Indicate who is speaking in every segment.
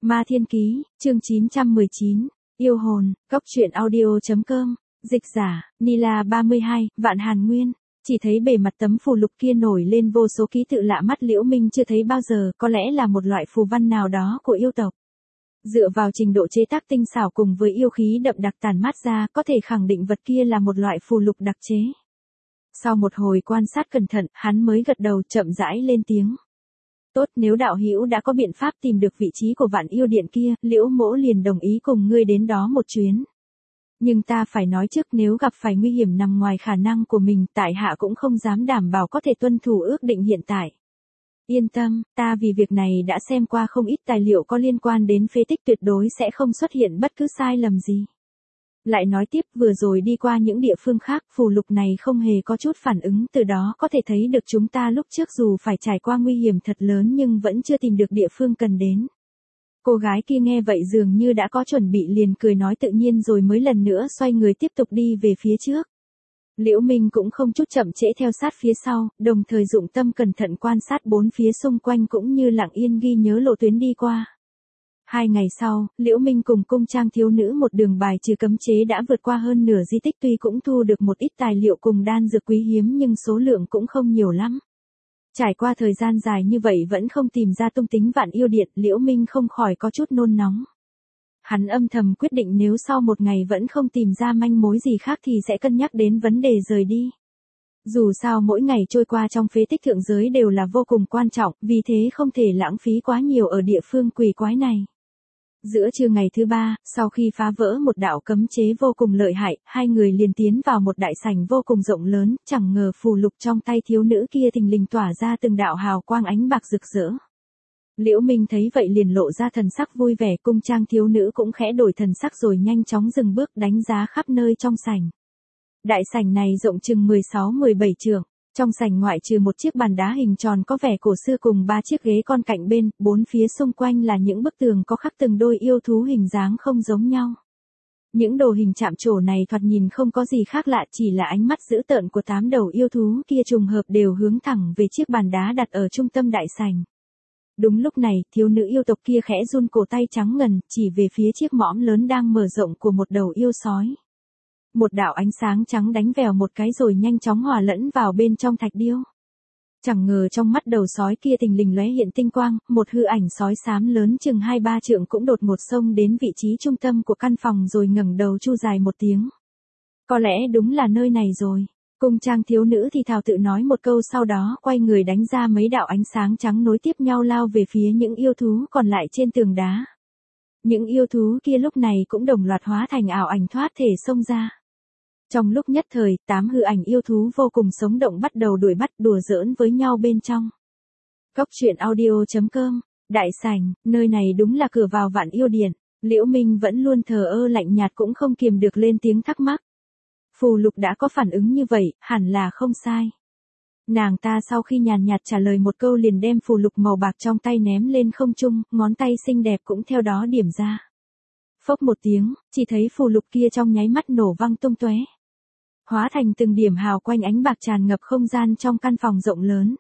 Speaker 1: Ma Thiên Ký, chương 919, Yêu hồn, Cốc truyện audio.com, dịch giả, Nila 32, Vạn Hàn Nguyên. Chỉ thấy bề mặt tấm phù lục kia nổi lên vô số ký tự lạ mắt Liễu Minh chưa thấy bao giờ, có lẽ là một loại phù văn nào đó của yêu tộc. Dựa vào trình độ chế tác tinh xảo cùng với yêu khí đậm đặc tản mát ra, có thể khẳng định vật kia là một loại phù lục đặc chế. Sau một hồi quan sát cẩn thận, hắn mới gật đầu chậm rãi lên tiếng. Tốt, nếu đạo hữu đã có biện pháp tìm được vị trí của Vạn Yêu Điện kia, Liễu mỗ liền đồng ý cùng ngươi đến đó một chuyến. Nhưng ta phải nói trước, nếu gặp phải nguy hiểm nằm ngoài khả năng của mình, tại hạ cũng không dám đảm bảo có thể tuân thủ ước định hiện tại. Yên tâm, ta vì việc này đã xem qua không ít tài liệu có liên quan đến phế tích, tuyệt đối sẽ không xuất hiện bất cứ sai lầm gì. Lại nói tiếp, vừa rồi đi qua những địa phương khác, phù lục này không hề có chút phản ứng, từ đó có thể thấy được chúng ta lúc trước dù phải trải qua nguy hiểm thật lớn nhưng vẫn chưa tìm được địa phương cần đến. Cô gái kia nghe vậy dường như đã có chuẩn bị, liền cười nói tự nhiên rồi mới lần nữa xoay người tiếp tục đi về phía trước. Liễu Minh cũng không chút chậm trễ theo sát phía sau, đồng thời dụng tâm cẩn thận quan sát bốn phía xung quanh cũng như lặng yên ghi nhớ lộ tuyến đi qua. 2 ngày sau, Liễu Minh cùng cung trang thiếu nữ một đường bài trừ cấm chế đã vượt qua hơn nửa di tích, tuy cũng thu được một ít tài liệu cùng đan dược quý hiếm nhưng số lượng cũng không nhiều lắm. Trải qua thời gian dài như vậy vẫn không tìm ra tung tích Vạn Yêu Điện, Liễu Minh không khỏi có chút nôn nóng. Hắn âm thầm quyết định nếu sau một ngày vẫn không tìm ra manh mối gì khác thì sẽ cân nhắc đến vấn đề rời đi. Dù sao mỗi ngày trôi qua trong phế tích thượng giới đều là vô cùng quan trọng, vì thế không thể lãng phí quá nhiều ở địa phương quỷ quái này. Giữa trưa ngày thứ 3, sau khi phá vỡ một đạo cấm chế vô cùng lợi hại, hai người liền tiến vào một đại sảnh vô cùng rộng lớn, chẳng ngờ phù lục trong tay thiếu nữ kia thình lình tỏa ra từng đạo hào quang ánh bạc rực rỡ. Liễu Minh thấy vậy liền lộ ra thần sắc vui vẻ, cung trang thiếu nữ cũng khẽ đổi thần sắc rồi nhanh chóng dừng bước đánh giá khắp nơi trong sảnh. Đại sảnh này rộng chừng 16-17 trượng. Trong sảnh ngoại trừ một chiếc bàn đá hình tròn có vẻ cổ xưa cùng 3 chiếc ghế con cạnh bên, bốn phía xung quanh là những bức tường có khắc từng đôi yêu thú hình dáng không giống nhau. Những đồ hình chạm trổ này thoạt nhìn không có gì khác lạ, chỉ là ánh mắt dữ tợn của 8 đầu yêu thú kia trùng hợp đều hướng thẳng về chiếc bàn đá đặt ở trung tâm đại sảnh. Đúng lúc này, thiếu nữ yêu tộc kia khẽ run cổ tay trắng ngần, chỉ về phía chiếc mõm lớn đang mở rộng của một đầu yêu sói. Một đạo ánh sáng trắng đánh vèo một cái rồi nhanh chóng hòa lẫn vào bên trong thạch điêu. Chẳng ngờ trong mắt đầu sói kia thình lình lóe hiện tinh quang, một hư ảnh sói xám lớn chừng 2-3 trượng cũng đột ngột xông đến vị trí trung tâm của căn phòng rồi ngẩng đầu chu dài một tiếng. Có lẽ đúng là nơi này rồi. Cung trang thiếu nữ thì thào tự nói một câu, sau đó quay người đánh ra mấy đạo ánh sáng trắng nối tiếp nhau lao về phía những yêu thú còn lại trên tường đá. Những yêu thú kia lúc này cũng đồng loạt hóa thành ảo ảnh thoát thể xông ra. Trong lúc nhất thời, 8 hư ảnh yêu thú vô cùng sống động bắt đầu đuổi bắt đùa giỡn với nhau bên trong. Cốc truyện audio.com, đại sảnh, nơi này đúng là cửa vào Vạn Yêu Điện. Liễu Minh vẫn luôn thờ ơ lạnh nhạt cũng không kiềm được lên tiếng thắc mắc. Phù lục đã có phản ứng như vậy, hẳn là không sai. Nàng ta sau khi nhàn nhạt trả lời một câu liền đem phù lục màu bạc trong tay ném lên không trung, ngón tay xinh đẹp cũng theo đó điểm ra. Phốc một tiếng, chỉ thấy phù lục kia trong nháy mắt nổ văng tung tóe, hóa thành từng điểm hào quanh ánh bạc tràn ngập không gian trong căn phòng rộng lớn.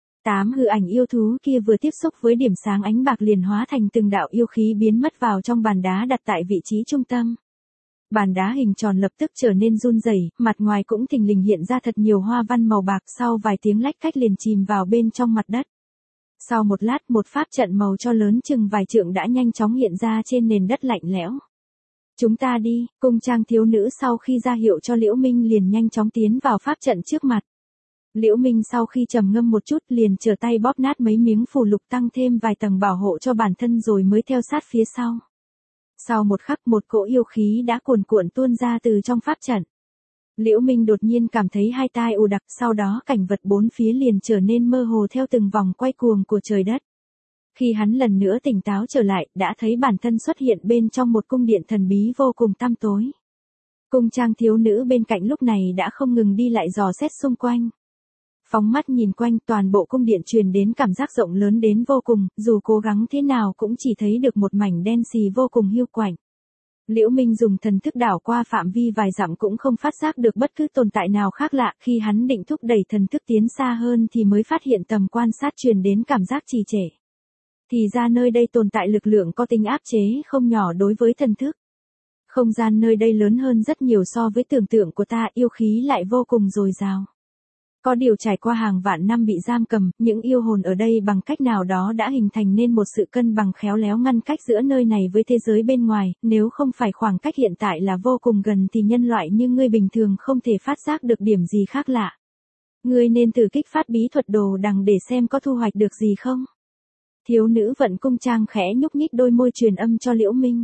Speaker 1: 8 hư ảnh yêu thú kia vừa tiếp xúc với điểm sáng ánh bạc liền hóa thành từng đạo yêu khí biến mất vào trong bàn đá đặt tại vị trí trung tâm. Bàn đá hình tròn lập tức trở nên run rẩy, mặt ngoài cũng thình lình hiện ra thật nhiều hoa văn màu bạc, sau vài tiếng lách cách liền chìm vào bên trong mặt đất. Sau một lát, một pháp trận màu cho lớn chừng vài trượng đã nhanh chóng hiện ra trên nền đất lạnh lẽo. Chúng ta đi, cung trang thiếu nữ sau khi ra hiệu cho Liễu Minh liền nhanh chóng tiến vào pháp trận trước mặt. Liễu Minh sau khi trầm ngâm một chút liền trở tay bóp nát mấy miếng phù lục tăng thêm vài tầng bảo hộ cho bản thân rồi mới theo sát phía sau. Sau một khắc một cỗ yêu khí đã cuồn cuộn tuôn ra từ trong pháp trận. Liễu Minh đột nhiên cảm thấy hai tai ù đặc, sau đó cảnh vật bốn phía liền trở nên mơ hồ theo từng vòng quay cuồng của trời đất. Khi hắn lần nữa tỉnh táo trở lại, đã thấy bản thân xuất hiện bên trong một cung điện thần bí vô cùng tăm tối. Cung trang thiếu nữ bên cạnh lúc này đã không ngừng đi lại dò xét xung quanh. Phóng mắt nhìn quanh, toàn bộ cung điện truyền đến cảm giác rộng lớn đến vô cùng, dù cố gắng thế nào cũng chỉ thấy được một mảnh đen xì vô cùng hiu quạnh. Liễu Minh dùng thần thức đảo qua phạm vi vài dặm cũng không phát giác được bất cứ tồn tại nào khác lạ, khi hắn định thúc đẩy thần thức tiến xa hơn thì mới phát hiện tầm quan sát truyền đến cảm giác trì trệ. Thì ra nơi đây tồn tại lực lượng có tính áp chế không nhỏ đối với thần thức. Không gian nơi đây lớn hơn rất nhiều so với tưởng tượng của ta, yêu khí lại vô cùng dồi dào. Có điều trải qua hàng vạn năm bị giam cầm, những yêu hồn ở đây bằng cách nào đó đã hình thành nên một sự cân bằng khéo léo ngăn cách giữa nơi này với thế giới bên ngoài, nếu không phải khoảng cách hiện tại là vô cùng gần thì nhân loại như ngươi bình thường không thể phát giác được điểm gì khác lạ. Ngươi nên thử kích phát bí thuật đồ đằng để xem có thu hoạch được gì không. Thiếu nữ Vận Cung Trang khẽ nhúc nhích đôi môi truyền âm cho Liễu Minh.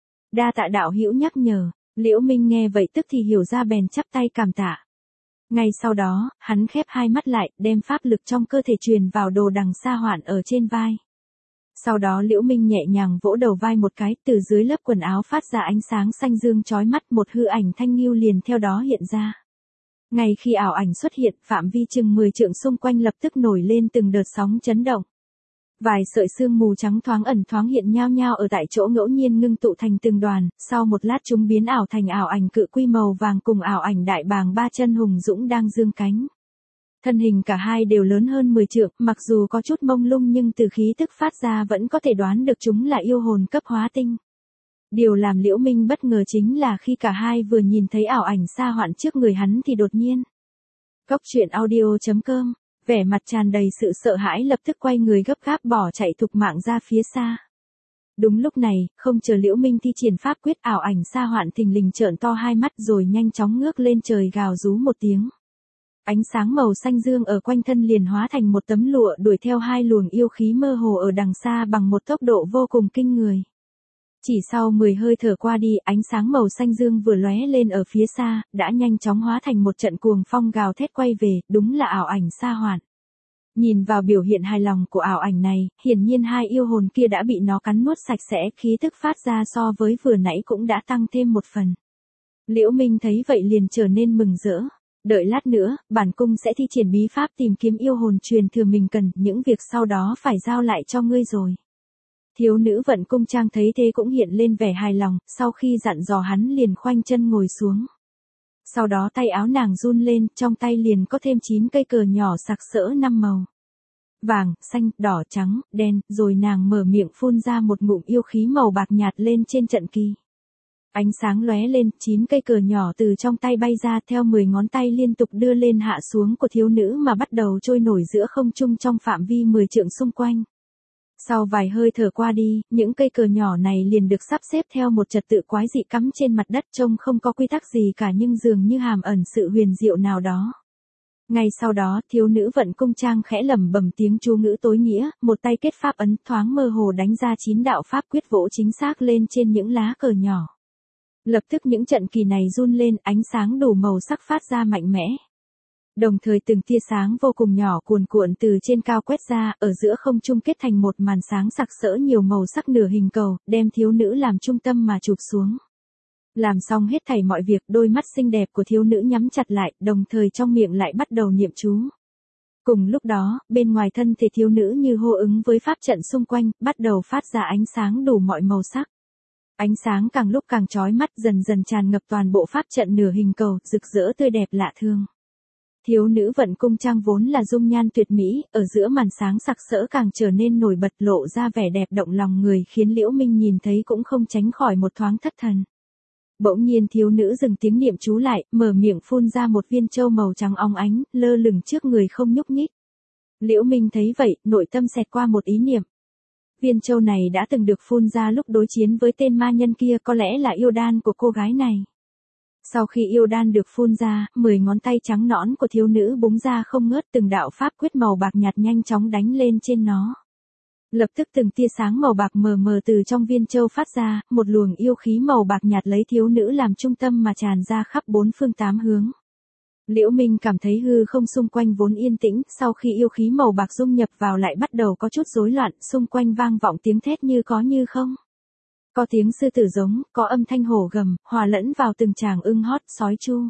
Speaker 1: Đa tạ đạo hữu nhắc nhở. Liễu Minh nghe vậy tức thì hiểu ra bèn chắp tay cảm tạ. Ngay sau đó, hắn khép hai mắt lại, đem pháp lực trong cơ thể truyền vào đồ đằng sa hoạn ở trên vai. Sau đó Liễu Minh nhẹ nhàng vỗ đầu vai một cái, từ dưới lớp quần áo phát ra ánh sáng xanh dương chói mắt, một hư ảnh thanh nghiêu liền theo đó hiện ra. Ngay khi ảo ảnh xuất hiện, phạm vi chừng 10 trượng xung quanh lập tức nổi lên từng đợt sóng chấn động. Vài sợi sương mù trắng thoáng ẩn thoáng hiện nhao nhao ở tại chỗ ngẫu nhiên ngưng tụ thành từng đoàn, sau một lát chúng biến ảo thành ảo ảnh cự quy màu vàng cùng ảo ảnh đại bàng ba chân hùng dũng đang dương cánh. Thân hình cả hai đều lớn hơn 10 trượng, mặc dù có chút mông lung nhưng từ khí tức phát ra vẫn có thể đoán được chúng là yêu hồn cấp hóa tinh. Điều làm Liễu Minh bất ngờ chính là khi cả hai vừa nhìn thấy ảo ảnh sa hoạn trước người hắn thì đột nhiên. Cốc truyện audio.com, vẻ mặt tràn đầy sự sợ hãi lập tức quay người gấp gáp bỏ chạy thục mạng ra phía xa. Đúng lúc này, không chờ Liễu Minh thi triển pháp quyết, ảo ảnh sa hoạn thình lình trợn to hai mắt rồi nhanh chóng ngước lên trời gào rú một tiếng. Ánh sáng màu xanh dương ở quanh thân liền hóa thành một tấm lụa đuổi theo hai luồng yêu khí mơ hồ ở đằng xa bằng một tốc độ vô cùng kinh người. Chỉ sau 10 hơi thở qua đi, ánh sáng màu xanh dương vừa lóe lên ở phía xa, đã nhanh chóng hóa thành một trận cuồng phong gào thét quay về, đúng là ảo ảnh sa hoạn. Nhìn vào biểu hiện hài lòng của ảo ảnh này, hiển nhiên hai yêu hồn kia đã bị nó cắn nuốt sạch sẽ, khí tức phát ra so với vừa nãy cũng đã tăng thêm một phần. Liễu Minh thấy vậy liền trở nên mừng rỡ. Đợi lát nữa, bản cung sẽ thi triển bí pháp tìm kiếm yêu hồn truyền thừa mình cần, những việc sau đó phải giao lại cho ngươi rồi. Thiếu nữ Vận Cung Trang thấy thế cũng hiện lên vẻ hài lòng, sau khi dặn dò hắn liền khoanh chân ngồi xuống. Sau đó tay áo nàng run lên, trong tay liền có thêm 9 cây cờ nhỏ sặc sỡ 5 màu. Vàng, xanh, đỏ, trắng, đen, rồi nàng mở miệng phun ra một ngụm yêu khí màu bạc nhạt lên trên trận kỳ. Ánh sáng lóe lên, 9 cây cờ nhỏ từ trong tay bay ra theo 10 ngón tay liên tục đưa lên hạ xuống của thiếu nữ mà bắt đầu trôi nổi giữa không trung trong phạm vi 10 trượng xung quanh. Sau vài hơi thở qua đi, những cây cờ nhỏ này liền được sắp xếp theo một trật tự quái dị cắm trên mặt đất, trông không có quy tắc gì cả nhưng dường như hàm ẩn sự huyền diệu nào đó. Ngay sau đó, thiếu nữ Vận Cung Trang khẽ lẩm bẩm tiếng chú ngữ tối nghĩa, một tay kết pháp ấn thoáng mơ hồ đánh ra 9 đạo pháp quyết vỗ chính xác lên trên những lá cờ nhỏ. Lập tức những trận kỳ này run lên, ánh sáng đủ màu sắc phát ra mạnh mẽ. Đồng thời từng tia sáng vô cùng nhỏ cuồn cuộn từ trên cao quét ra, ở giữa không trung kết thành một màn sáng sặc sỡ nhiều màu sắc nửa hình cầu, đem thiếu nữ làm trung tâm mà chụp xuống. Làm xong hết thảy mọi việc, đôi mắt xinh đẹp của thiếu nữ nhắm chặt lại, đồng thời trong miệng lại bắt đầu niệm chú. Cùng lúc đó, bên ngoài thân thể thiếu nữ như hô ứng với pháp trận xung quanh, bắt đầu phát ra ánh sáng đủ mọi màu sắc. Ánh sáng càng lúc càng chói mắt, dần dần tràn ngập toàn bộ pháp trận nửa hình cầu, rực rỡ tươi đẹp lạ thương. Thiếu nữ Vận Cung Trang vốn là dung nhan tuyệt mỹ, ở giữa màn sáng sặc sỡ càng trở nên nổi bật, lộ ra vẻ đẹp động lòng người, khiến Liễu Minh nhìn thấy cũng không tránh khỏi một thoáng thất thần. Bỗng nhiên thiếu nữ dừng tiếng niệm chú lại, mở miệng phun ra một viên châu màu trắng óng ánh, lơ lửng trước người không nhúc nhích. Liễu Minh thấy vậy, nội tâm xẹt qua một ý niệm. Viên châu này đã từng được phun ra lúc đối chiến với tên ma nhân kia, có lẽ là yêu đan của cô gái này. Sau khi yêu đan được phun ra, 10 ngón tay trắng nõn của thiếu nữ búng ra không ngớt, từng đạo pháp quyết màu bạc nhạt nhanh chóng đánh lên trên nó. Lập tức từng tia sáng màu bạc mờ mờ từ trong viên châu phát ra, một luồng yêu khí màu bạc nhạt lấy thiếu nữ làm trung tâm mà tràn ra khắp 4 phương 8 hướng. Liễu Minh cảm thấy hư không xung quanh vốn yên tĩnh, sau khi yêu khí màu bạc dung nhập vào lại bắt đầu có chút rối loạn, xung quanh vang vọng tiếng thét như có như không. Có tiếng sư tử giống, có âm thanh hổ gầm, hòa lẫn vào từng tràng ưng hót, sói chu.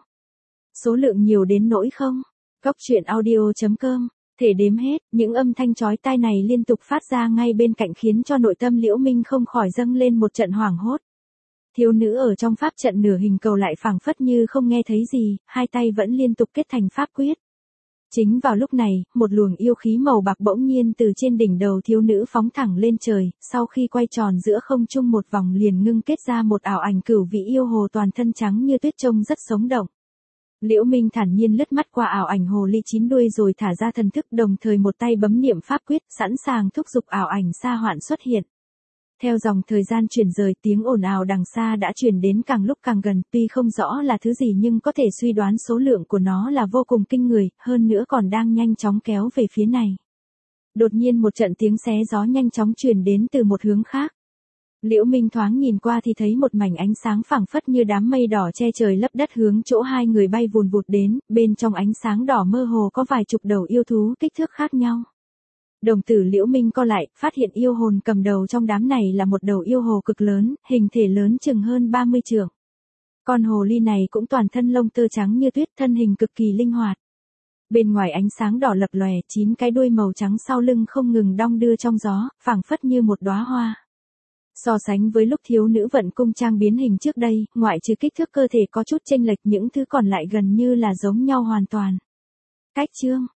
Speaker 1: Số lượng nhiều đến nỗi không? Cốc truyện audio.com, thể đếm hết, những âm thanh chói tai này liên tục phát ra ngay bên cạnh khiến cho nội tâm Liễu Minh không khỏi dâng lên một trận hoảng hốt. Thiếu nữ ở trong pháp trận nửa hình cầu lại phảng phất như không nghe thấy gì, hai tay vẫn liên tục kết thành pháp quyết. Chính vào lúc này, một luồng yêu khí màu bạc bỗng nhiên từ trên đỉnh đầu thiếu nữ phóng thẳng lên trời, sau khi quay tròn giữa không trung một vòng liền ngưng kết ra một ảo ảnh cửu vị yêu hồ toàn thân trắng như tuyết trông rất sống động. Liễu Minh thản nhiên lướt mắt qua ảo ảnh hồ ly chín đuôi rồi thả ra thần thức, đồng thời một tay bấm niệm pháp quyết, sẵn sàng thúc giục ảo ảnh sa hoạn xuất hiện. Theo dòng thời gian chuyển rời, tiếng ồn ào đằng xa đã truyền đến càng lúc càng gần, tuy không rõ là thứ gì nhưng có thể suy đoán số lượng của nó là vô cùng kinh người, hơn nữa còn đang nhanh chóng kéo về phía này. Đột nhiên một trận tiếng xé gió nhanh chóng truyền đến từ một hướng khác. Liễu Minh thoáng nhìn qua thì thấy một mảnh ánh sáng phảng phất như đám mây đỏ che trời lấp đất hướng chỗ hai người bay vùn vụt đến, bên trong ánh sáng đỏ mơ hồ có vài chục đầu yêu thú kích thước khác nhau. Đồng tử Liễu Minh co lại, phát hiện yêu hồn cầm đầu trong đám này là một đầu yêu hồ cực lớn, hình thể lớn chừng hơn 30 trượng. Con hồ ly này cũng toàn thân lông tơ trắng như tuyết, thân hình cực kỳ linh hoạt. Bên ngoài ánh sáng đỏ lập lòe, 9 cái đuôi màu trắng sau lưng không ngừng đong đưa trong gió, phảng phất như một đóa hoa. So sánh với lúc thiếu nữ vận cung trang biến hình trước đây, ngoại trừ kích thước cơ thể có chút chênh lệch, những thứ còn lại gần như là giống nhau hoàn toàn. Cách chương